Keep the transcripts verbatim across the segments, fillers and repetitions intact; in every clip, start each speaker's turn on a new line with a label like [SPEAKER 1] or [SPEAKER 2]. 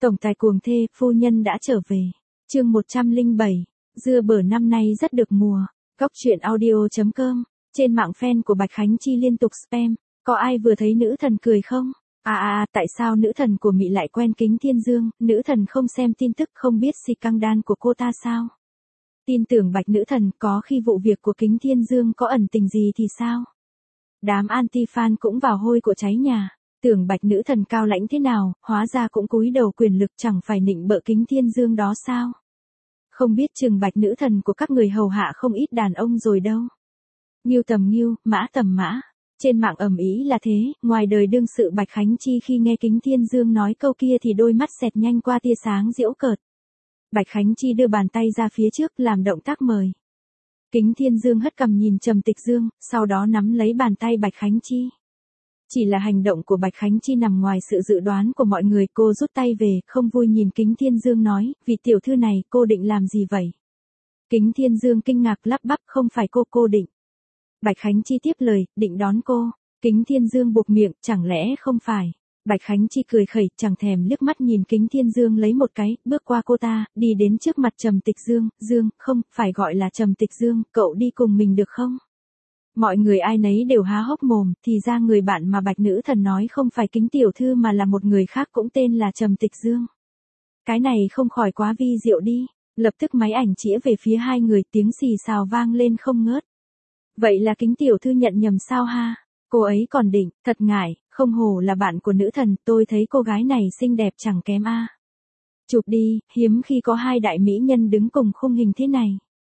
[SPEAKER 1] Tổng tài cuồng thê, phu nhân đã trở về. Chương một trăm lẻ bảy. Dưa bở năm nay rất được mùa. Góc truyện audio chấm com. Trên mạng fan của Bạch Khánh Chi liên tục spam. Có ai vừa thấy nữ thần cười không? À à à, tại sao nữ thần của Mị lại quen Kính Thiên Dương? Nữ thần không xem tin tức không biết si căng đan của cô ta sao? Tin tưởng Bạch nữ thần, có khi vụ việc của Kính Thiên Dương có ẩn tình gì thì sao? Đám anti-fan cũng vào hôi của cháy nhà. Tưởng Bạch nữ thần cao lãnh thế nào, hóa ra cũng cúi đầu quyền lực, chẳng phải nịnh bợ Kính Thiên Dương đó sao? Không biết chừng Bạch nữ thần của các người hầu hạ không ít đàn ông rồi đâu. Nghiêu tầm nghiêu, mã tầm mã. Trên mạng ầm ĩ là thế, ngoài đời đương sự Bạch Khánh Chi khi nghe Kính Thiên Dương nói câu kia thì đôi mắt xẹt nhanh qua tia sáng giễu cợt. Bạch Khánh Chi đưa bàn tay ra phía trước làm động tác mời. Kính Thiên Dương hất cằm nhìn Trầm Tịch Dương, sau đó nắm lấy bàn tay Bạch Khánh Chi. Chỉ là hành động của Bạch Khánh Chi nằm ngoài sự dự đoán của mọi người, cô rút tay về, không vui nhìn Kính Thiên Dương nói, vị tiểu thư này, cô định làm gì vậy? Kính Thiên Dương kinh ngạc lắp bắp, không phải cô, cô định. Bạch Khánh Chi tiếp lời, định đón cô. Kính Thiên Dương buộc miệng, chẳng lẽ không phải? Bạch Khánh Chi cười khẩy, chẳng thèm liếc mắt nhìn Kính Thiên Dương lấy một cái, bước qua cô ta, đi đến trước mặt Trầm Tịch Dương, Dương, không, phải gọi là Trầm Tịch Dương, cậu đi cùng mình được không? Mọi người ai nấy đều há hốc mồm, thì ra người bạn mà Bạch nữ thần nói không phải Kính tiểu thư mà là một người khác cũng tên là Trầm Tịch Dương. Cái này không khỏi quá vi diệu đi. Lập tức máy ảnh chĩa về phía hai người, tiếng xì xào vang lên không ngớt. Vậy là Kính tiểu thư nhận nhầm sao ha? Cô ấy còn định, thật ngại, không hổ là bạn của nữ thần, tôi thấy cô gái này xinh đẹp chẳng kém a. Chụp đi, hiếm khi có hai đại mỹ nhân đứng cùng khung hình thế này.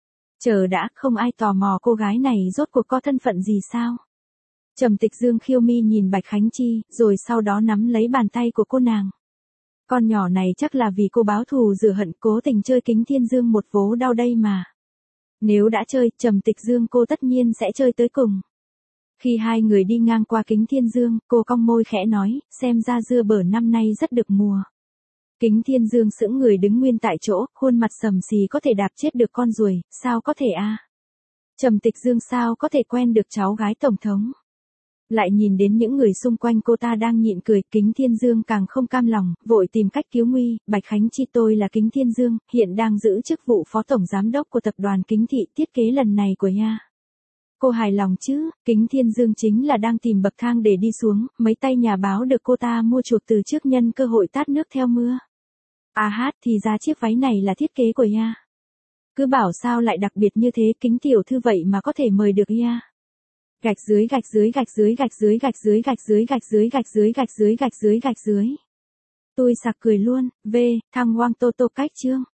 [SPEAKER 1] Chờ đã, không ai tò mò cô gái này rốt cuộc có thân phận gì sao? Trầm Tịch Dương khiêu mi nhìn Bạch Khánh Chi, rồi sau đó nắm lấy bàn tay của cô nàng. Con nhỏ này chắc là vì cô báo thù rửa hận cố tình chơi Kính Thiên Dương một vố đau đây mà. Nếu đã chơi, Trầm Tịch Dương cô tất nhiên sẽ chơi tới cùng. Khi hai người đi ngang qua Kính Thiên Dương, cô cong môi khẽ nói, xem ra dưa bở năm nay rất được mùa. Kính Thiên Dương sững người đứng nguyên tại chỗ, khuôn mặt sầm xì, có thể đạp chết được con ruồi, sao có thể a? Trầm Tịch Dương sao có thể quen được cháu gái tổng thống? Lại nhìn đến những người xung quanh cô ta đang nhịn cười, Kính Thiên Dương càng không cam lòng, vội tìm cách cứu nguy. Bạch Khánh Chi, tôi là Kính Thiên Dương, hiện đang giữ chức vụ phó tổng giám đốc của tập đoàn Kính Thị, thiết kế lần này của nha. Cô hài lòng chứ? Kính Thiên Dương chính là đang tìm bậc thang để đi xuống, mấy tay nhà báo được cô ta mua chuộc từ trước nhân cơ hội tát nước theo mưa. À hát, thì ra chiếc váy này là thiết kế của nha. Cứ bảo sao lại đặc biệt như thế, Kính tiểu thư vậy mà có thể mời được nha. Gạch dưới gạch dưới gạch dưới gạch dưới gạch dưới gạch dưới gạch dưới gạch dưới gạch dưới gạch dưới gạch dưới. Tôi sặc cười luôn. V, thằng Wang Tô Tô cách chương.